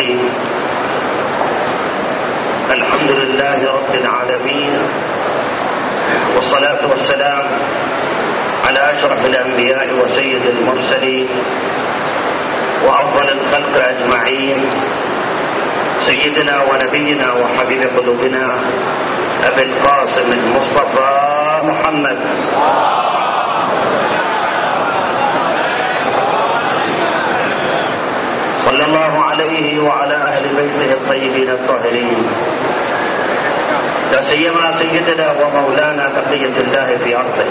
الرحيم. الحمد لله رب العالمين، والصلاة والسلام على أشرف الأنبياء وسيد المرسلين وأفضل الخلق أجمعين، سيدنا ونبينا وحبيب قلوبنا أبي القاسم المصطفى محمد صلى الله عليه وعلى أهل بيته الطيبين الطاهرين، لا سيما سيدنا ومولانا بقية الله في أرضه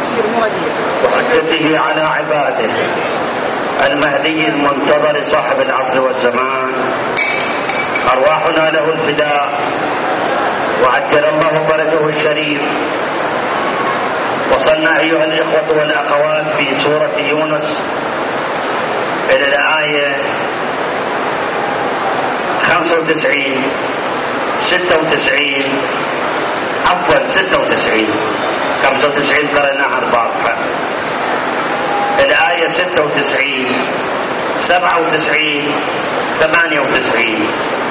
وحجته على عباده المهدي المنتظر صاحب العصر والزمان، أرواحنا له الفداء وعجل الله فرجه الشريف. وصلنا أيها الإخوة والأخوات في سورة يونس إلى الآية 95 96 عفوا 96 95 قرأناها البارحة، الآية 96 97 98.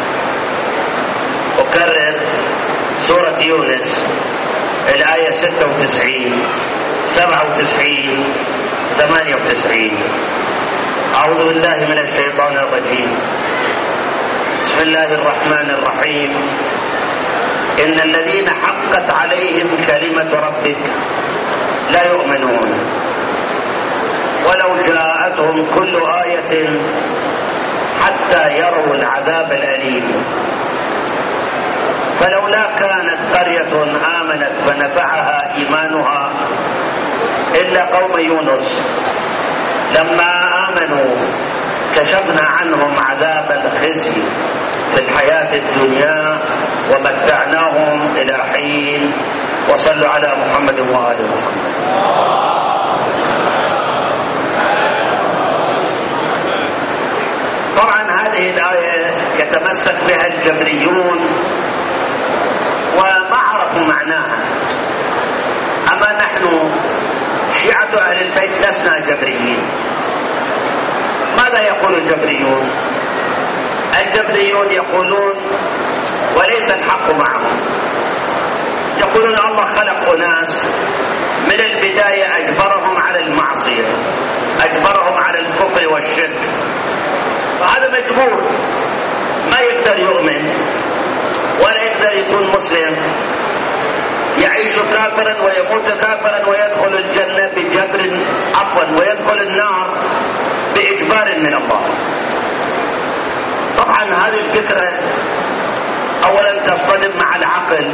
أكرر سورة يونس الآية 96 97 98. أعوذ بالله من الشيطان الرجيم. بسم الله الرحمن الرحيم. إن الذين حقت عليهم كلمة ربك لا يؤمنون ولو جاءتهم كل آية حتى يروا العذاب الأليم. فلولا كانت قرية آمنت فنفعها إيمانها إلا قوم يونس لما آمنوا كشفنا عنهم عذاب الخزي في الحياة الدنيا ومتعناهم إلى حين. وصلوا على محمد وآل محمد. طبعا هذه الآية يتمسك بها الجبريون وما عرفوا معناها، أما نحن شيعة أهل البيت لسنا جبريين. ماذا يقول الجبريون؟ الجبريون يقولون وليس الحق معهم، يقولون الله خلق أناس من البداية أجبرهم على المعصية، أجبرهم على الكفر والشرك، فهذا مجبور ما يقدر يؤمن ولا يقدر يكون مسلم، يعيش كافرا ويموت كافرا ويدخل الجنة بجبر ويدخل النار بإجبار من الله. طبعا هذه الفكرة أولا تصطدم مع العقل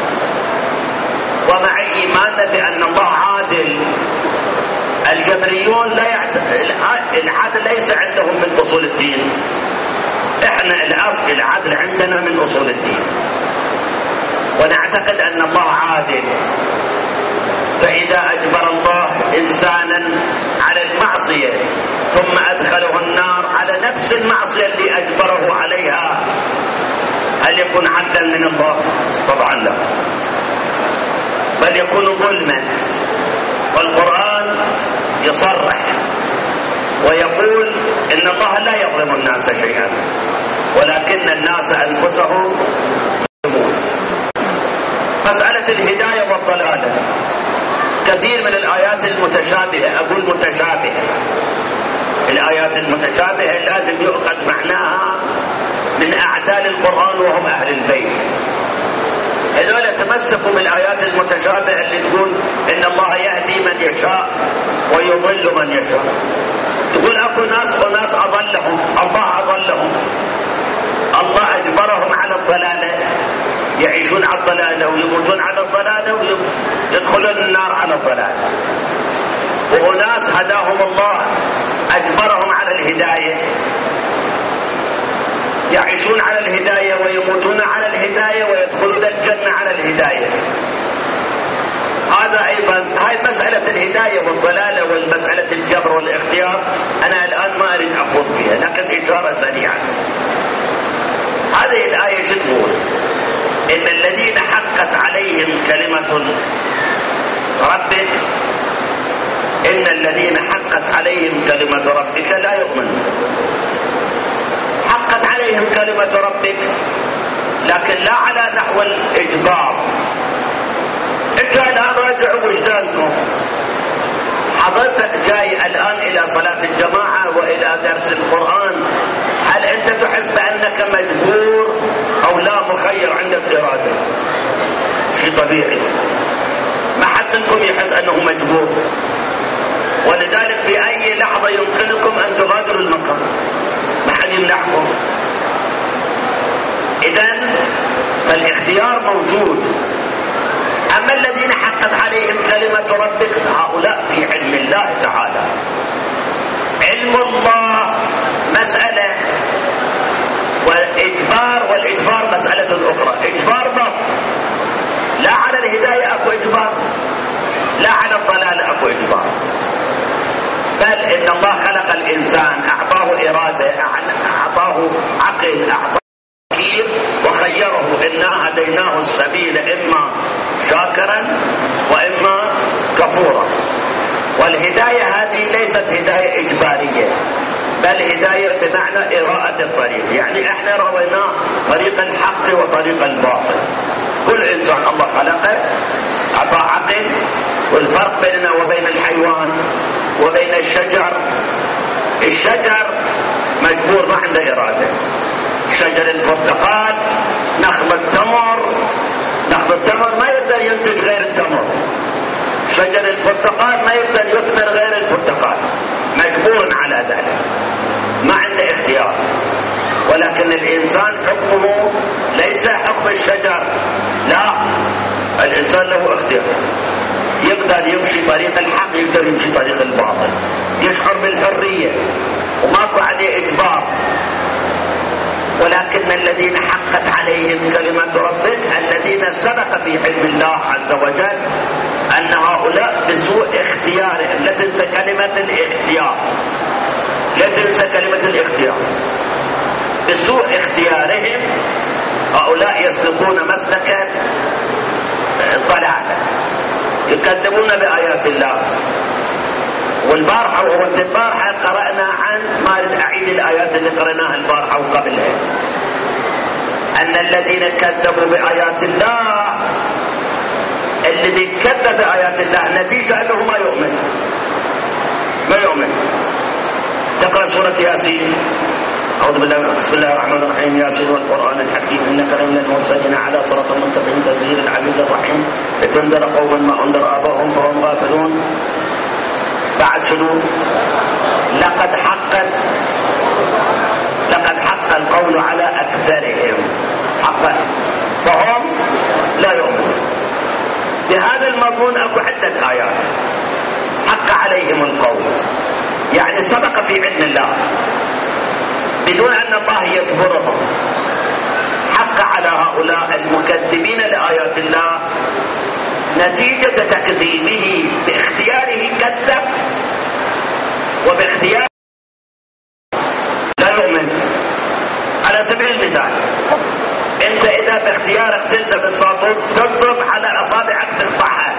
ومع إيماننا بأن الله عادل. الجبريون العدل ليس عندهم من أصول الدين، احنا الأصل العدل عندنا من أصول الدين، ونعتقد أن الله عادل. فإذا أجبر الله إنسانا على المعصية ثم أدخله النار على نفس المعصية اللي أجبره عليها، هل يكون عدلا من الله؟ طبعا لا، بل يكون ظلما. والقرآن يصرح ويقول إن الله لا يظلم الناس شيئا ولكن الناس أنفسهم يظلمون. مسألة الهداية والضلالة كثير من الآيات المتشابهة، أقول متشابهة، الآيات المتشابهة لازم يؤخذ معناها من أعدال القرآن وهم أهل البيت. هذول تمسكوا بالآيات المتشابهة اللي تقول إن الله يهدي من يشاء ويضل من يشاء. يقول أكو ناس أضلهم، الله أضلهم، الله أجبرهم على الضلالة، يعيشون على الضلالة ويموتون على الضلالة ويدخلون النار على الضلالة. وأناس هداهم الله أجبرهم على الهداية، يعيشون على الهداية ويموتون على الهداية ويدخلون الجنة على الهداية. هذا أيضا هاي مسألة الهداية والضلالة والمسألة الجبر والاختيار أنا الآن ما أريد أخوض فيها، لكن إشارة سريعة. هذه الآية شو تقول؟ إن الذين حقت عليهم كلمة ربك، إن الذين حقت عليهم كلمة ربك لا يؤمنون. حقت عليهم عليهم كلمة ربك، لكن لا على نحو الإجبار. انت الآن راجعوا وجدانكم، حضرتك جاي الآن إلى صلاة الجماعة وإلى درس القرآن، هل أنت تحس بأنك مجبور أو لا مخير عندك إرادة؟ شيء طبيعي، ما حد منكم يحس أنه مجبور، ولذلك في أي لحظة يمكنكم أن تغادروا المكان، ما حد يمنعكم. إذن فالاختيار موجود. أما الذين حقت عليهم كلمة ربك هؤلاء في علم الله تعالى. علم الله مسألة، والإجبار مسألة أخرى. إجبار ضبط، لا على الهداية أكو إجبار، لا على الضلال أكو إجبار، بل إن الله خلق الإنسان، أعطاه إرادة، أعطاه عقل، أعطاه تفكير، وخيره. إنا هديناه السبيل إما شاكرا وإما كفورا. والهداية هذه ليست هداية إجبارية، بل هداية بمعنى إراءة الطريق. يعني احنا روينا طريق الحق وطريق الباطل. كل إنسان الله خلقه أعطى عقل، والفرق بيننا وبين الحيوان وبين الشجر، الشجر مجبور ما عنده إرادة. شجر البرتقال، نخل التمر ما يقدر ينتج غير التمر، شجر البرتقال ما يقدر يثمر غير البرتقال، مجبور على ذلك، ما عنده اختيار. ولكن الإنسان حكمه ليس حكم الشجر، لا، الإنسان له اختيار، يقدر يمشي طريق الحق، يقدر يمشي طريق الباطل، يشعر بالحرية وماكو عليه إجبار. ولكن الذين حقت عليهم كلمة ربك الذين سبق في علم الله عز وجل أن هؤلاء بسوء اختيارهم، لا تنسى كلمة الاختيار، لا تنسى كلمة الاختيار، بسوء اختيارهم هؤلاء يسلكون مسلكا ضلالة، يكذبون بآيات الله. والبارحة قرأنا عن، ما أريد أعيد الآيات اللي قرأناها البارحة وقبلها، أن الذين كذبوا بآيات الله، الذي كذب بآيات الله نتيجة أنه ما يؤمن. تقرأ سورة ياسين، أعوذ بالله، بسم الله الرحمن الرحيم، ياسين والقرآن الحكيم إنك لمن المرسلين على صراط مستقيم تنزيل العزيز الرحيم لتنذر قوما ما أنذر آباؤهم فهم غافلون. بعد شنو؟ لقد حق القول على أكثرهم، حقا فهم لا يؤمنون. بهذا المضمون أكو عدة آيات حق عليهم القول، يعني سبق في علم الله بدون أن الله يجبرهم. حق على هؤلاء المكذبين لآيات الله نتيجة تكذيبه، باختياره كذب وباختياره لا يؤمن. على سبيل المثال، انت اذا باختيارك تلزم الساطور تضرب على اصابعك تقطعها،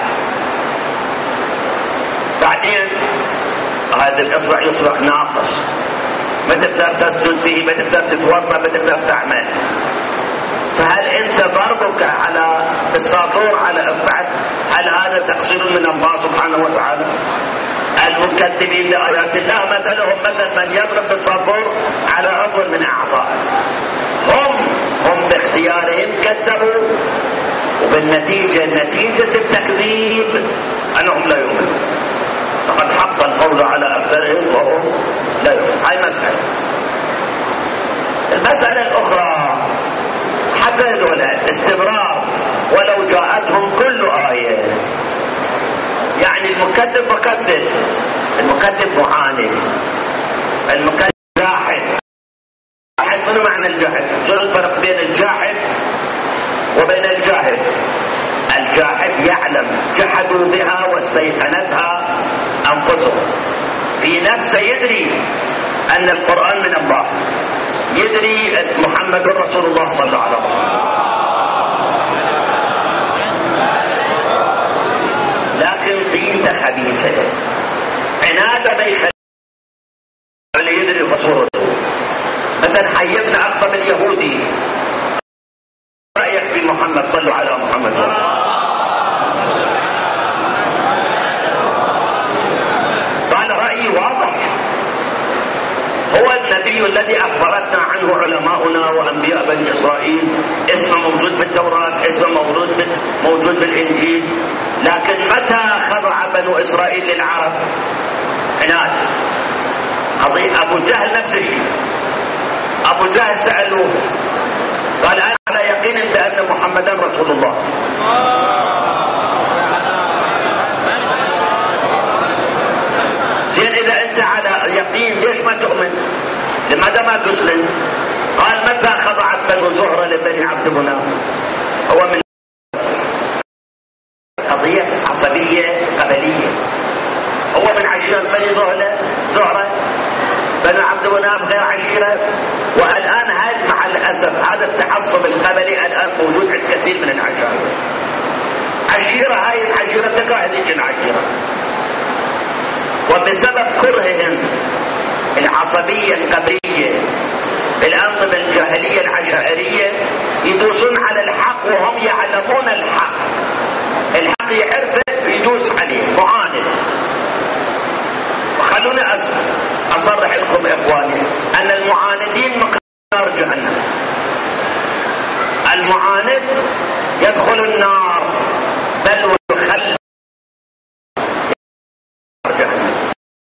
بعدين هذا الاصبع يصبح ناقص، ما تقدر تسجد به، ما تقدر تتوضا، ما تقدر تعمل. فهل انت ضربك على الساطور على اصبعك هل هذا تقصير من الله سبحانه وتعالى؟ المكذبين لآيات الله مثلهم مثل من يضرب بالساطور على عضو من اعضائه. هم باختيارهم كذبوا، وبالنتيجة نتيجة التكذيب انهم لا يؤمنون. فقد حق القول على اكثرهم وهم لا يؤمنون. هاي مسألة. المسألة الاخرى حتى هذولا استمرار ولو جاءتهم كل آية. يعني المكذب مكذب، المكذب معاند، المكذب جاحد. منو معنى الجاحد؟ شنو الفرق بين الجاحد وبين الجاهل؟ الجاحد يعلم، جحدوا بها واستيقنتها أنفسهم، في نفسه يدري أن القرآن من الله، يدري محمد رسول الله صلى الله عليه وسلم، لكن قيمته خبيثة، عناده ما يخلي اللي يدري الرسول. مثلا حيبنا أخطب اليهودي رأيك في محمد؟ صلوا على محمد. قال رأيي واضح، هو النبي الذي أخبرتنا عنه علماؤنا وأنبياء بني إسرائيل، اسمه موجود بالتوراة، اسمه موجود بالإنجيل. لكن متى خضع بنو إسرائيل للعرب؟ عناد. أبو جهل نفس الشيء، أبو جهل سألوه قال أنا على يقين بأن محمدا رسول الله. زين إذا أنت على يقين ليش ما تؤمن؟ لماذا ما تسلم؟ قال متى خضعت بنو زهرة لبني عبد مناف؟ هو من قضية عصبية قبلية، هو من عشيرة بني زهرة، بنو عبد مناف غير عشيرة. والآن هذا مع الأسف هذا التعصب القبلي الآن موجود عند كثير من العشائر. عشيرة هاي العشيرة تقاعد يجن عشيرة، وبسبب كرههم العصبية القبلية بالأنظمة الجاهلية العشائرية يدوسون على الحق وهم يعلمون الحق يعرفه يدوس عليه معاند. وخلوني أصرح لكم إخواني أن المعاندين مقدار جهنم. المعاند يدخل النار بل ويخلد جهنم.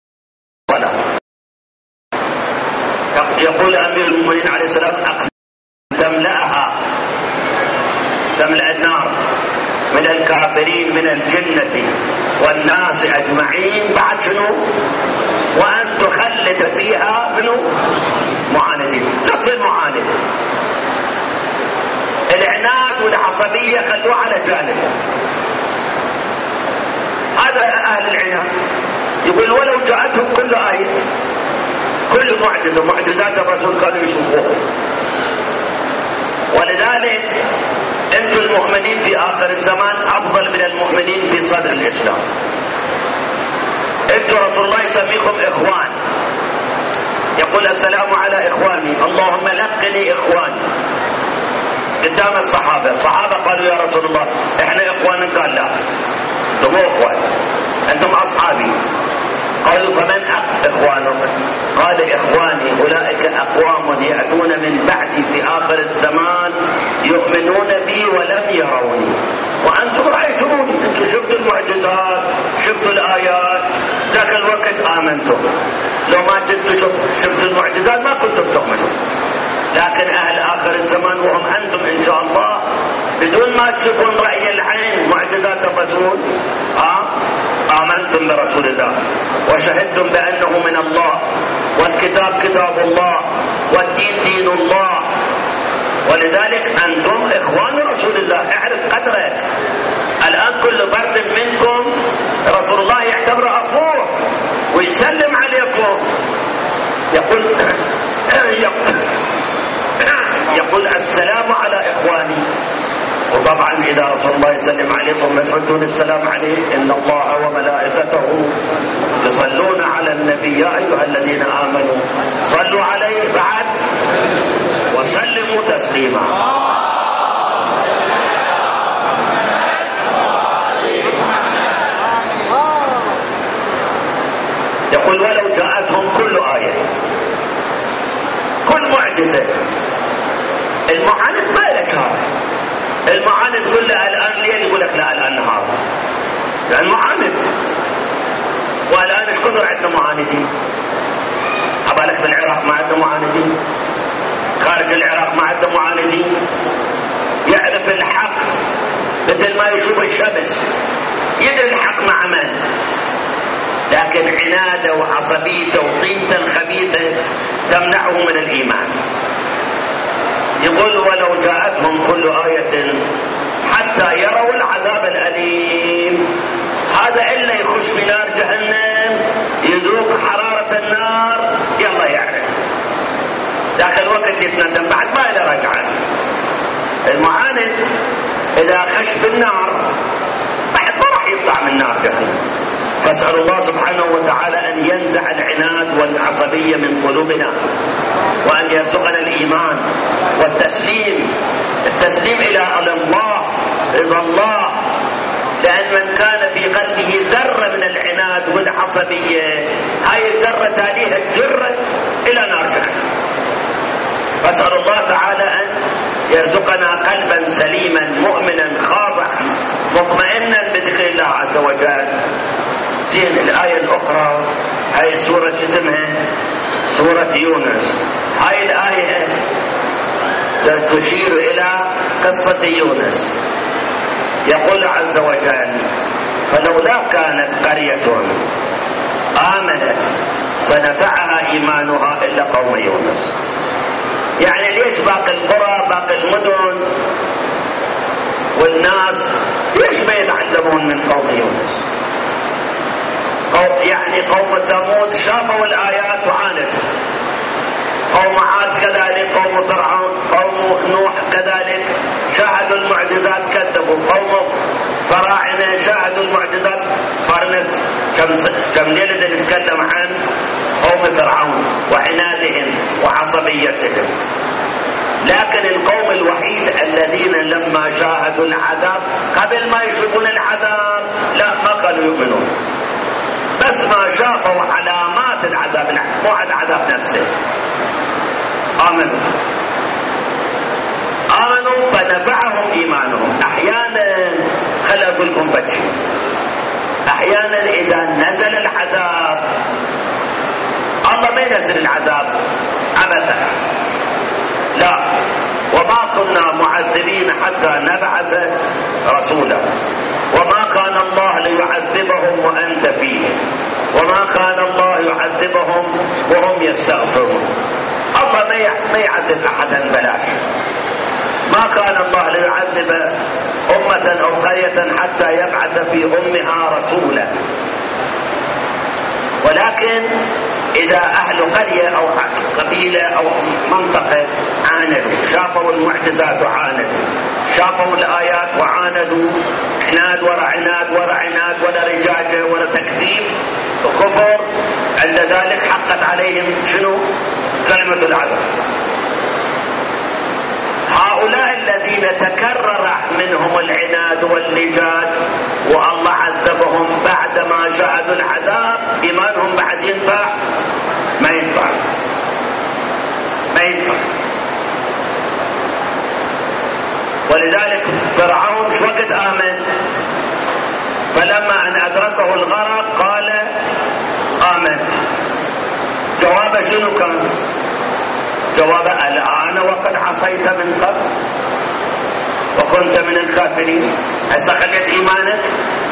يقول أمير المؤمنين عليه السلام تملأ النار من الكافرين من الجنة والناس أجمعين، بعد شنو؟ وأن تخلد فيها منه معاندين. نفس المعاند العناد والعصبية خلوه على جانب. هذا أهل العناد يقول ولو جاءتهم كل آية كل معجزة معجزات الرسول كانوا يشوفوها. ولذلك انتم المؤمنين في آخر الزمان أفضل من المؤمنين في صدر الإسلام. انتم رسول الله يسميكم إخوان، يقول السلام على إخواني، اللهم لقني إخواني قدام الصحابة قالوا يا رسول الله احنا إخوان، قال لا انتم مو إخوان، انتم أصحابي. قالوا فمن إخوانك؟ قال إخواني أولئك أقوام يأتون من بعدي في آخر الزمان يؤمنون بي ولم يروني وأنتم رأيتموني. أنتم شفتوا المعجزات، شفتوا الآيات، ذاك الوقت آمنتم. لو ما كنتوا شفتوا المعجزات ما كنتم تؤمنون. لكن أهل آخر الزمان وهم أنتم إن شاء الله بدون ما تشوفون رأي العين معجزات الرسول آمنتم برسول الله وشهدتم بأنه من الله والكتاب كتاب الله والدين دين الله. ولذلك أنتم إخوان رسول الله، اعرف قدرك. الآن كل فرد منكم رسول الله يعتبر أخوه ويسلم عليكم، يقول السلام على إخواني. وطبعا إذا رسول الله يسلم عليكم ما تردون السلام عليه، إن الله وملائكته يصلون على النبي يا أيها الذين آمنوا صلوا عليه بعد وسلموا تسليما. يقول ولو جاءتهم كل آية كل معجزة. المعاند ما لك هذا، المعاند تقول له الآن ليل، يقول لك لا الآن نهار، لأن معاند. والآن ايش كثر عندنا معاندين؟ أبالك بالعراق ما عندنا معاندين، خارج العراق ما عندنا معاندين. يعرف الحق مثل ما يشوف الشمس، يدري الحق مع من، لكن عناده وعصبيته وطينته خبيثة تمنعه من الإيمان. يقول ولو جاءتهم كل آية حتى يروا العذاب الأليم. هذا إلا يخش في نار جهنم يذوق حرارة النار يلا يعرف، داخل وقت يتندم بعد ما إلى رجعة. المعاند إذا خش بالنار بعد ما راح يطلع من نار جهنم، فاسأل الله سبحانه وتعالى أن ينزع العناد والعصبية من قلوبنا، وأن يرزقنا الإيمان والتسليم، التسليم إلى الله، رضا الله. لأن من كان في قلبه ذرة من العناد والعصبية، هاي الذرة تاليها الجرة إلى نار جهنم. فاسأل الله تعالى أن يرزقنا قلبا سليما مؤمنا خاضعا مطمئنا بذكر الله عز وجل. زين، الآية الأخرى هاي سورة اسمها سورة يونس. هاي الآية تشير إلى قصة يونس. يقول عز وجل: فلولا كانت قرية آمنت فنفعها إيمانها إلا قوم يونس. يعني ليش باقي القرى باقي المدن والناس ليش ما يتعلمون من قوم يونس؟ يعني قوم ثمود شافوا الآيات وعاندوا، قوم عاد كذلك، قوم فرعون، قوم نوح كذلك شاهدوا المعجزات كذبوا، قوم فراعنة شاهدوا المعجزات. صارنا كم ليلة نتكلم عن قوم فرعون وعنادهم وعصبيتهم. لكن القوم الوحيد الذين لما شاهدوا العذاب قبل ما يشوفون العذاب لا ما كانوا يؤمنون، بس ما شافوا علامات العذاب مو على العذاب نفسه آمنوا فنفعهم إيمانهم. أحيانا خلي أقول لكم بشي، أحيانا إذا نزل العذاب الله ما ينزل العذاب عبثا، لا، وما كنا معذبين حتى نبعث رسولا، وما كان الله ليعذبهم وأنت فيهم، وما كان الله يعذبهم وهم يستغفرون. الله ما يعذب أحدا بلاش. ما كان الله ليعذب أمة أو قرية حتى يبعث في أمها رسولا. ولكن إذا أهل قرية أو قبيلة أو منطقة عاندوا، شافوا المعجزات وعاندوا، شافوا الآيات وعاندوا، عناد ورا عناد ورا عناد ولا رجاجة ولا تكذيب وكفر، عند ذلك حقت عليهم شنو؟ كلمة العذاب. هؤلاء الذين تكرر منهم العناد واللجاج والله عذبهم بعدما شاهدوا العذاب، إيمانهم بعد ينفع؟ ما ينفع. ولذلك فرعون شو وقت آمن؟ فلما أن أدركه الغرق قال آمنت. جوابه شنو كان؟ جوابه الآن وقد عصيت من قبل وكنت من الكافرين، هسه خليت إيمانك.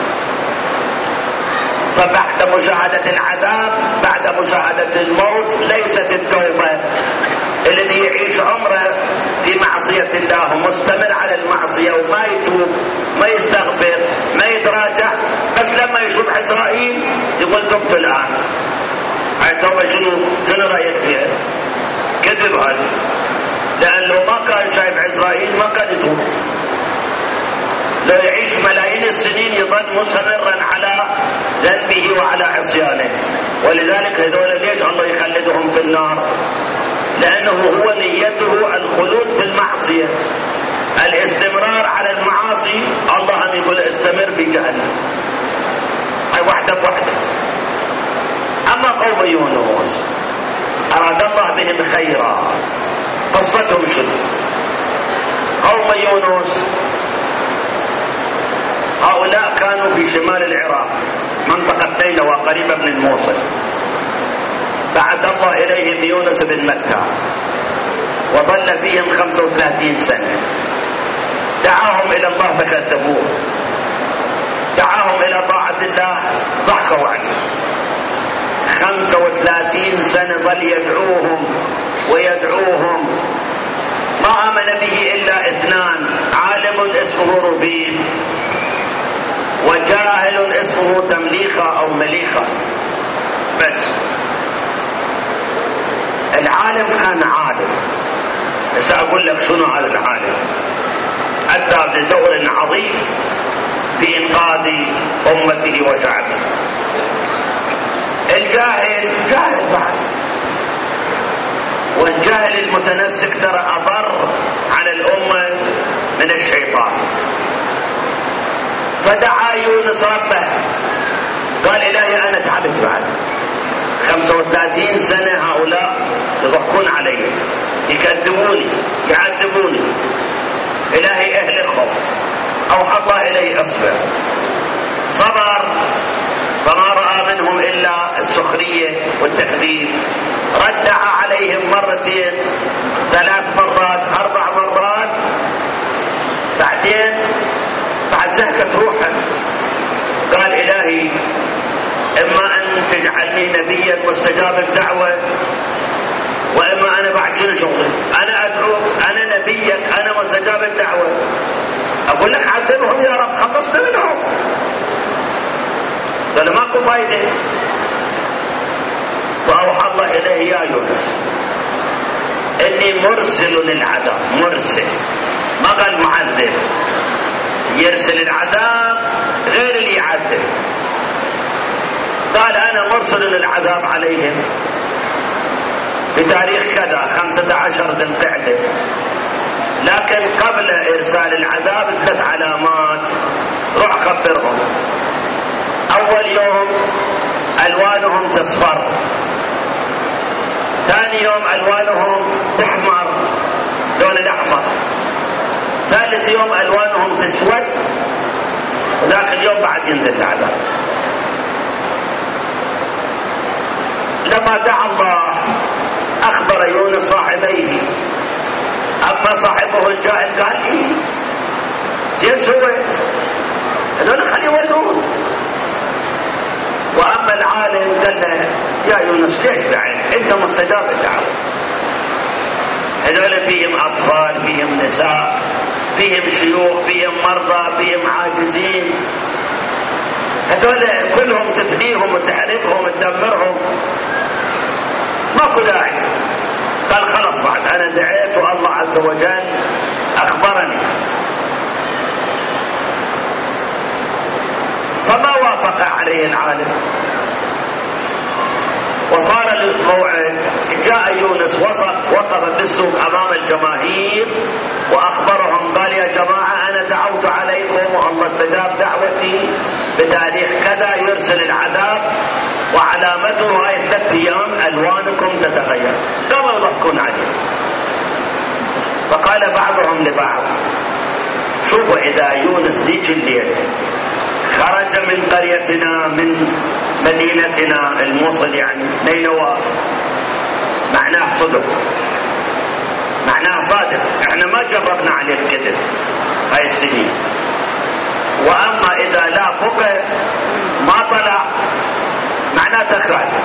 فبعد مشاهدة العذاب بعد مشاهدة الموت ليست التوبة. الذي يعيش عمره في معصية الله ومستمر على المعصية وما يتوب ما يستغفر ما يتراجع، بس لما يشوف إسرائيل يقول تبت الآن. هاي التوبة شنو رأيك فيها؟ كذب هذا، لأن لو ما كان شايف إسرائيل ما كان يتوب. لو يعيش ملايين السنين يظل مصررا على ذنبه وعلى عصيانه. ولذلك هذول ليش الله يخلدهم في النار؟ لأنه هو نيته الخلود في المعصية، الاستمرار على المعاصي. الله يقول استمر في جهنم، هاي وحدة بوحدة. أما قوم يونس أراد الله بهم خيرا. قصتهم شنو؟ قوم يونس هؤلاء كانوا في شمال العراق، منطقة نينوى قريبة من الموصل. بعث الله إليهم يونس بن متى وظل فيهم 35 سنة. دعاهم إلى الله فكذبوه، دعاهم إلى طاعة الله ضحكوا عنه. 35 سنة ظل يدعوهم ويدعوهم. ما آمن به إلا 2، عالم اسمه ربيب وجاهل اسمه تمليخة أو مليخة. بس العالم كان عالم. سأقول لك شنو هذا العالم. أتى بدور عظيم في إنقاذ أمته وشعبه. الجاهل جاهل بعد، والجاهل المتنسك ترى أضر على الأمة من الشيطان. فدعا يونس ربه قال إلهي أنا تعبت بعد 35 سنة هؤلاء يضحكون علي، يكذبوني، يعذبوني، إلهي اهلكهم. أوحى الله إليه اصبر، صبر، فما رأى منهم إلا السخرية والتكذيب. ردع عليهم مرتين، 3 مرات، 4 مرات، بعدين بعد زهقت روحه قال إلهي إما أن تجعلني نبيا مستجاب الدعوة، وإما أنا بعد شنو شغلي؟ أنا أدعوك، أنا نبيك، أنا مستجاب الدعوة، أقول لك عذبهم يا رب، خلصنا منهم. قال ماكو فايدة. فأوحى الله إليه يا يونس إني مرسل العذاب، مرسل، ما قال معذب، يرسل العذاب غير اللي يعذب. قال أنا مرسل العذاب عليهم بتاريخ كذا 15 ذي القعدة، لكن قبل إرسال العذاب 3 علامات، روح خبرهم. أول يوم ألوانهم تصفر، ثاني يوم ألوانهم تحمر لون الأحمر، ثالث يوم ألوانهم تسود، وذاك اليوم بعد ينزل العذاب. لما دعا الله أخبر يونس صاحبيه، أما صاحبه الجاهل قال إيه زين سويت، هذول خليه يولون. وأما العالم قال له يا يونس ليش بعد أنت مستجاب الدعوة، هذول فيهم أطفال، فيهم نساء، فيهم شيوخ، فيهم مرضى، فيهم عاجزين، هذول كلهم تفنيهم وتحرقهم وتدمرهم، ماكو داعي. قال خلص بعد أنا دعيت والله عز وجل أخبرني. فما وافق عليه العالم، وصار الموعد. جاء يونس وقف بالسوق أمام الجماهير وأخبرهم قال يا جماعة أنا دعوت عليكم والله استجاب دعوتي بتاريخ كذا يرسل العذاب، وعلامته هاي 3 أيام ألوانكم تتغير. قاموا يضحكون عليه. فقال بعضهم لبعض شوفوا إذا يونس ذيك الليل خرج من قريتنا، من مدينتنا الموصل يعني نينوى، معناه صدق، معناه صادق، احنا ما جربنا عليه الكذب هاي السنين. واما اذا لا فقه ما طلع معناته خالد.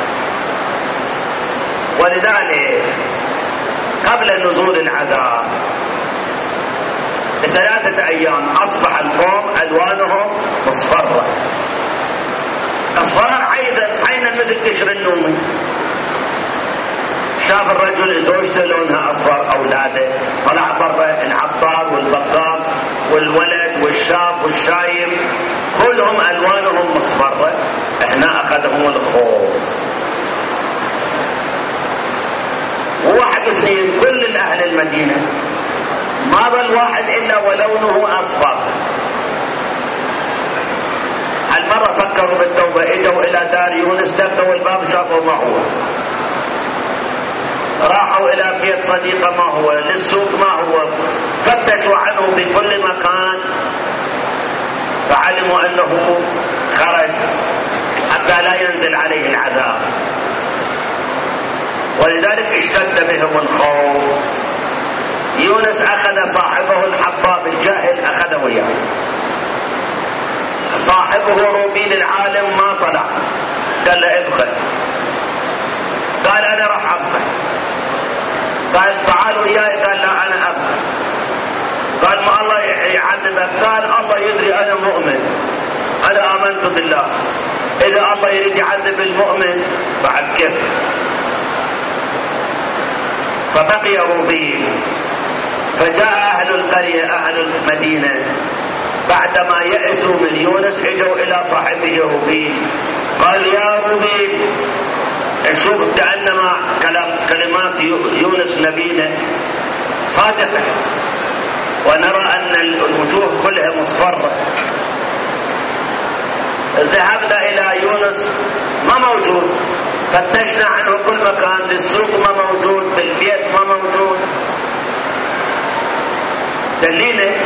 ولذلك قبل نزول العذاب ب3 أيام أصبح القوم ألوانهم مصفرة، أصفار عينا مثل قشر النوم. شاف الرجل زوجته لونها أصفر، أولاده، طلع برا العطار والبقال والولد والشاب والشايب كلهم ألوانهم مصفرة. هنا أخذهم الخوف. 1 2 كل الأهل المدينة ما ظل واحد إلا ولونه أصفر. المرة فكروا بالتوبة، اجوا إلى دار يونس، دقوا الباب شافوا ما هو، راحوا إلى بيت صديقه ما هو، للسوق ما هو، فتشوا عنه بكل مكان، فعلموا أنه خرج حتى لا ينزل عليه العذاب. ولذلك اشتد بهم الخوف. يونس أخذ صاحبه الحباب الجاهل، أخذه وياه. صاحبه روبين العالم ما طلع، قال له ادخل. قال أنا راح أبقى. قال تعالوا إياي، قال لا أنا أبقى. قال ما الله يعذبك؟ قال الله يدري أنا مؤمن، أنا آمنت بالله، إذا الله يريد يعذب المؤمن بعد كيف. فبقي روبين. فجاء أهل القرية، أهل المدينة، بعدما يئسوا من يونس اجوا الى صاحبه روبين، قال يا روبين شوف كأنما كلمات يونس نبينا صادقة، ونرى أن الوجوه كلها مصفرة. ذهبنا إلى يونس ما موجود، فتشنا عنه كل مكان، للسوق ما موجود، بالبيت ما موجود. دليله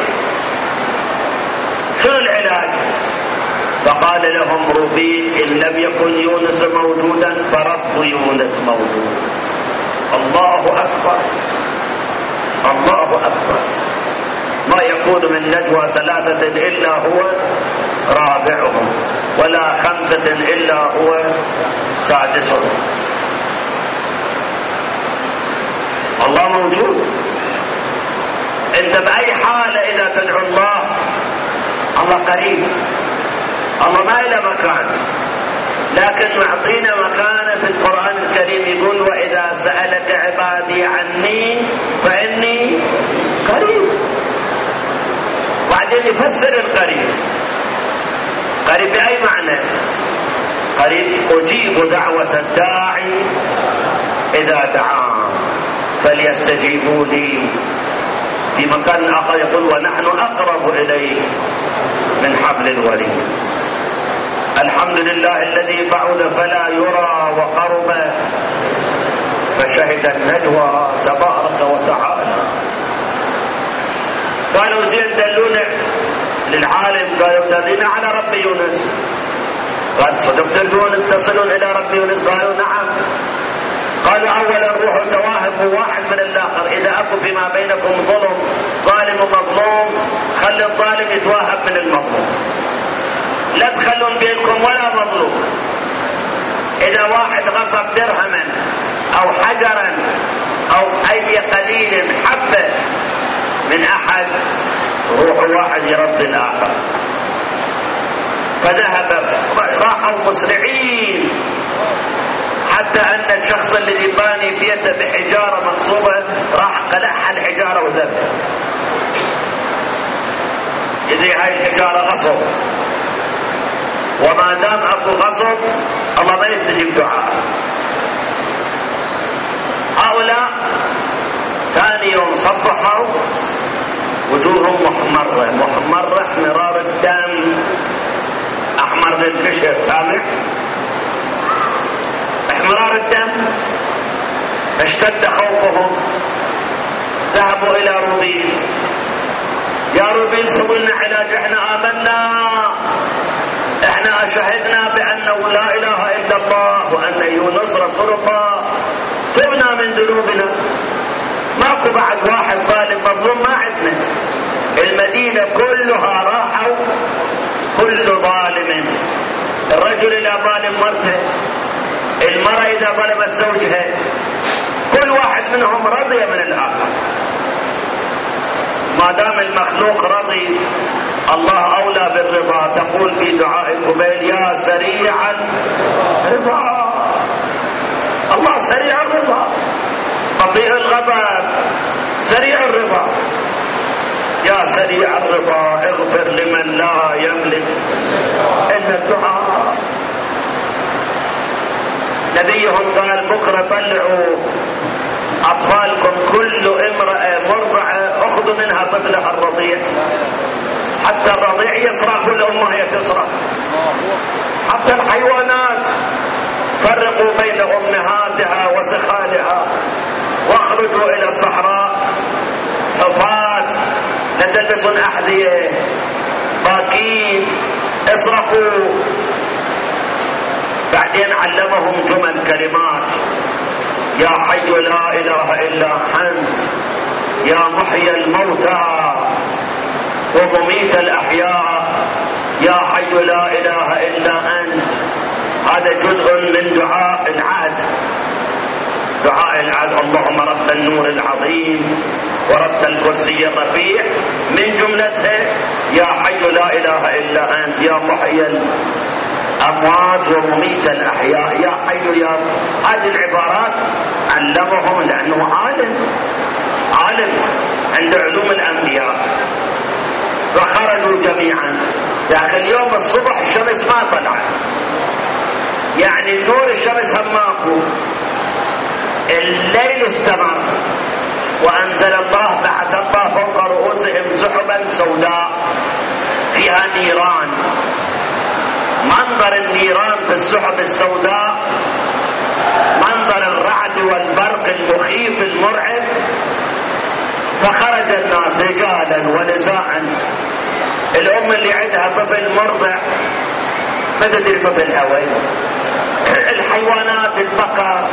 شنو العلاج؟ فقال لهم روبين إن لم يكن يونس موجودا فرب يونس موجود. الله أكبر، الله أكبر. ما يكون من نجوى ثلاثة إلا هو رابعهم، ولا خمسة إلا هو سادسهم. الله موجود. انت بأي حالة إذا تدعو الله، الله قريب، الله ما إلى مكان، لكن معطينا مكانه في القرآن الكريم. يقول وإذا سألك عبادي عني فإني قريب. بعدين يفسر القريب. قريب بأي معنى؟ قريب أجيب دعوة الداعي إذا دعان فليستجيبوا لي. في مكان آخر يقول ونحن أقرب إليه من حبل الوريد. الحمد لله الذي بعد فلا يرى وقرب فشهد النجوى تبارك وتعالى. قالوا زين دلونا للعالم، قالوا دلنا على رب يونس. قال صدق تدلون تصلون إلى رب يونس؟ قالوا نعم. قالوا أولا روحوا تواهبوا واحد من الآخر، إذا أكو فيما بينكم ظلم ظالم ومظلوم خلي الظالم يتواهب من المظلوم، لا تخلون بينكم ولا مظلوم. إذا واحد غصب درهما أو حجرا أو أي قليل حبة من أحد، روح واحد يرد الآخر. فذهب راحوا مسرعين حتى أن الشخص الذي باني بيته بحجارة مقصوبة راح قلعها الحجارة وذهب. إذا هاي الحجارة غصب، وما دام أكو غصب الله ما يستجيب دعاء. هؤلاء ثاني يوم صبحوا وجوههم محمرة محمرة احمرار الدم، أحمر للبشر، سامع احمرار الدم. اشتد خوفهم، ذهبوا إلى روبين. يا روبين سووا لنا علاج، احنا آمنا، احنا شهدنا بأنه لا إله إلا الله وأن يونس رسول الله، تبنا من ذنوبنا، ماكو بعد واحد ظالم مظلوم ما عندنا. المدينة كلها راحوا، كل ظالم، الرجل إذا ظالم مرته، المرأة إذا ظلمت زوجها، كل واحد منهم رضي من الآخر. ما دام المخلوق رضي الله أولى بالرضا. تقول في دعاء القبيل يا سريع الرضا، الله سريع الرضا، بطيء الغضب سريع الرضا. يا سريع الرضا اغفر لمن لا يملك إلا الدعاء. نبيهم قال بكرة طلعوا أطفالكم، كل امرأة مرضعة أخذوا منها طفلها الرضيع، حتى الرضيع يصرخ والأمة هي تصرخ، حتى الحيوانات فرقوا بين أمهاتها وسخالها، واخرجوا إلى الصحراء حفاة لا تلبسون أحذية، باكين، اصرخوا. بعدين علمهم جمل كلمات، يا حي لا إله إلا أنت، يا محيي الموتى ومميت الأحياء، يا حي لا إله إلا أنت. هذا جزء من دعاء العهد. دعاء العهد اللهم رب النور العظيم ورب الكرسي الرفيع، من جملته يا حي لا إله إلا أنت، يا محيي الأموات ومميت الأحياء، يا حي يا. هذه العبارات علمهم لأنه عالم، عالم عند علوم الأنبياء. خرجوا جميعا. لكن يوم الصبح الشمس ما طلعت، يعني نور الشمس هم ماكو. الليل استمر، وأنزل الله بعث الله فوق رؤوسهم سحبا سوداء فيها نيران. منظر النيران في السحب السوداء منظر الرعد والبرق المخيف المرعب. فخرج الناس رجالا ونساء. الأم اللي عندها طفل مرضع ما تدري طفلها وين. الحيوانات البقر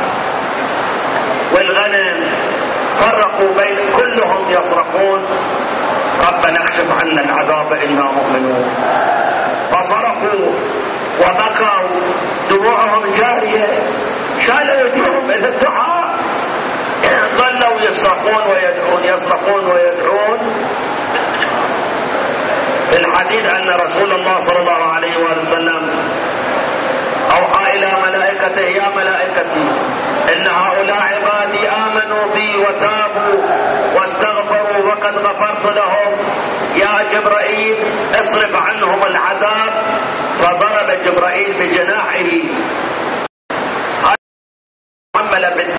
والغنم فرقوا بين كلهم يصرخون ربنا اكشف عنا العذاب إنا مؤمنون. فصرخوا وبكوا دموعهم جارية، شالوا يديهم إلى الدعاء. ظلوا يصرخون ويدعون يصرخون ويدعون. في الحديث أن رسول الله صلى الله عليه وسلم أوحى إلى ملائكته يا ملائكتي إن هؤلاء عبادي آمنوا بي وتابوا واستغفروا وقد غفرت لهم، يا جبرائيل اصرف عنهم العذاب. فضرب جبرائيل بجناحه حمل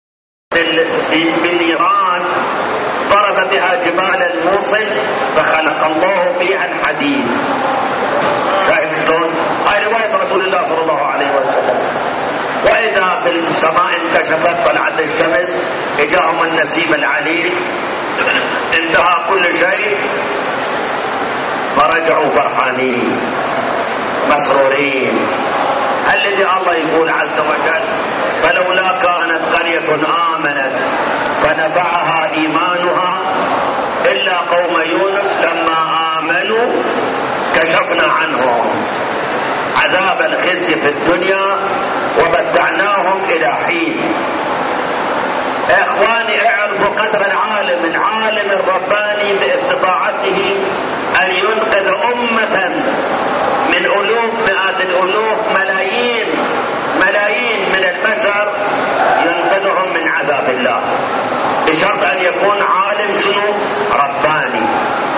بالنيران، ضرب بها جبال الموصل فخلق الله فيها الحديد. شايف شلون؟ هاي رواية رسول الله صلى الله عليه وسلم. وإذا في السماء انكشفت طلعت الشمس، إجاهم النسيم العليل، انتهى كل شيء، فرجعوا فرحانين مسرورين. الذي الله يقول عز وجل فلولا كانت قرية آمنت فنفعها إيمانها إلا قوم يونس لما آمنوا كشفنا عنهم عذاب الخزي في الدنيا ومتعناهم إلى حين. إخواني اعرفوا قدر العالم الرباني باستطاعته أن ينقذ أمة من ألوف مئات الألوف ملايين من البشر، ينقذهم من عذاب الله بشرط أن يكون عالم شنو؟ رباني،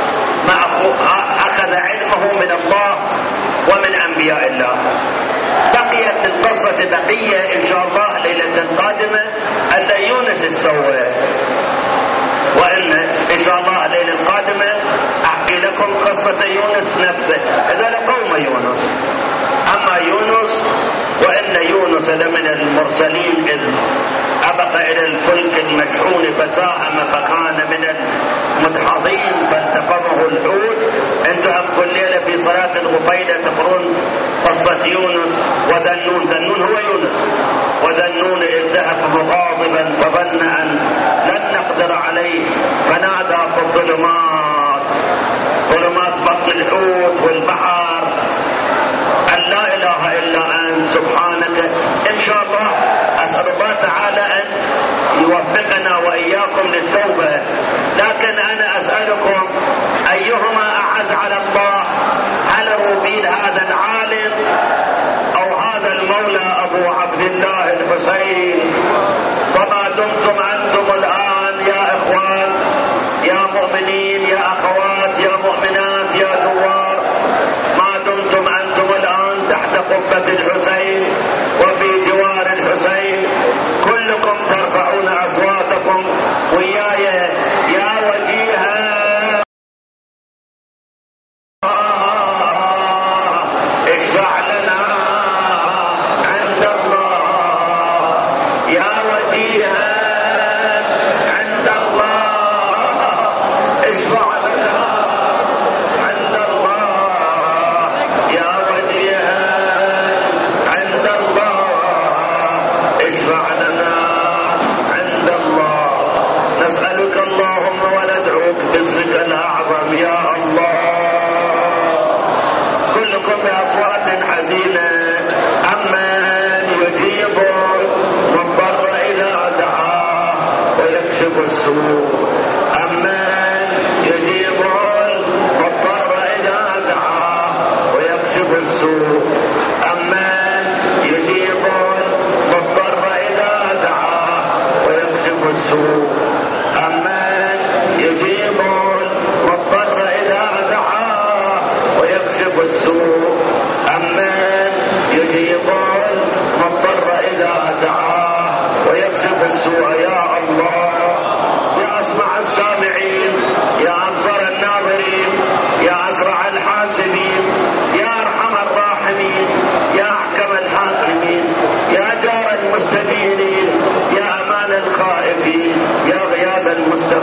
أخذ علمه من الله ومن أنبياء الله. بقيت القصة بقية إن شاء الله ليلة قادمة أن يونس السوى، وإن شاء الله الليلة القادمة أحكي لكم قصة يونس نفسه. هذا لقوم يونس. أما يونس وإن يونس لمن المرسلين إذ أبق إلى الفلك المشحون فساهم فكان من المدحضين فالتقمه الحوت. انتم كل ليلة في صلاة الغفيلة تقرون قصة يونس وذنون هو يونس. وذنون إذ ذهب مغاضبا فظن أن لن نقدر عليه فنادى في الظلمات، ظلمات بطن الحوت والبحر، أن لا إله إلا أنت سبحانك. إن شاء الله أسأل الله تعالى أن يوفقنا وإياكم للتوبة. لكن أنا أسألكم أيهما أعز على الله، هل روبيل هذا العالم أو هذا المولى أبو عبد الله الحسين؟ وما دمتم أنتم الآن يا إخوان يا مؤمنين يا أخوات يا مؤمنات يا زوار، ما دمتم أنتم الآن تحت قبة الحسين وفي جوار الحسين، كلكم ترفعون أصواتكم وياي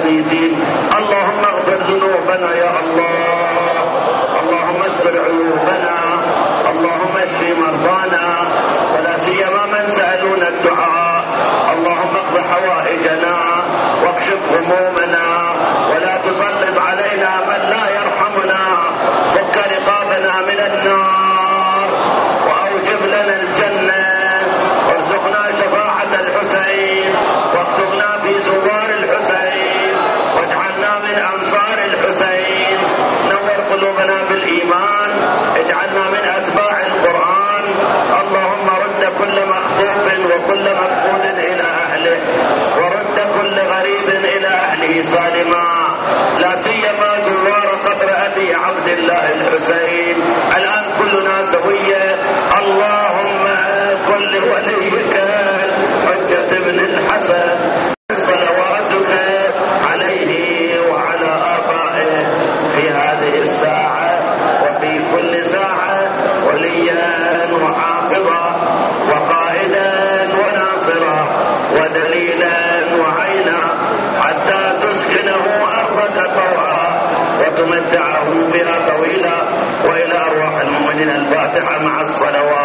والميتين. اللهم اغفر ذنوبنا يا الله، اللهم استر عيوبنا، اللهم اشف مرضانا، ولا سيما من سألونا الدعاء. اللهم اقض حوائجنا واكشف همومنا، ولا تسلط علينا من لا يرحمنا. فك رقابنا من النار واوجب لنا الجنة، وارزقنا شفاعة الحسين، واكتبنا في زوار الحسين، واجعلنا من أنصار الحسين. نور قلوبنا بالإيمان، اجعلنا من أتباع القرآن. اللهم رد كل مخطوف وكل مفقود إلى أهله، ورد كل غريب إلى أهله سالما، لا سيما زوار قبر أبي عبد الله الحسين. الآن كلنا سوية. اللهم كل وليك حجة بن الحسن صلواتك عليه وعلى آبائه في هذه الساعة وفي كل ساعة، وليا وحافظا وقائدا وناصرا ودليلا وعينا، حتى تسكنه أرضك طوعا وتمتعه فيها طويلا. وإلى أرواح المؤمنين الفاتحة مع الصلوات.